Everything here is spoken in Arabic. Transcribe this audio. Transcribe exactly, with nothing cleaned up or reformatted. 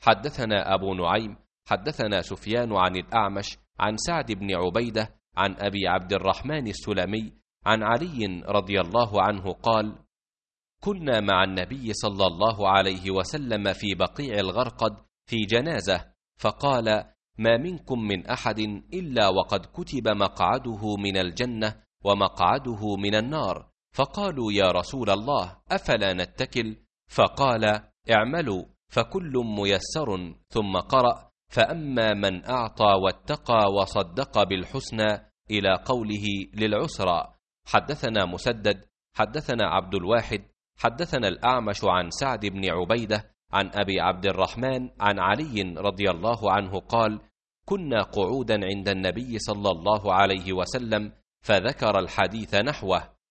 حدثنا أبو نعيم حدثنا سفيان عن الأعمش عن سعد بن عبيدة عن أبي عبد الرحمن السلمي عن علي رضي الله عنه قال: كنا مع النبي صلى الله عليه وسلم في بقيع الغرقد في جنازة، فقال: ما منكم من أحد إلا وقد كتب مقعده من الجنة ومقعده من النار. فقالوا: يا رسول الله، أفلا نتكل؟ فقال: اعملوا فكل ميسر. ثم قرأ: فأما من أعطى واتقى وصدق بالحسنى إلى قوله للعسرى. حدثنا مسدد حدثنا عبد الواحد حدثنا الأعمش عن سعد بن عبيدة عن أبي عبد الرحمن عن علي رضي الله عنه قال: كنا قعودا عند النبي صلى الله عليه وسلم فذكر الحديث نحوه،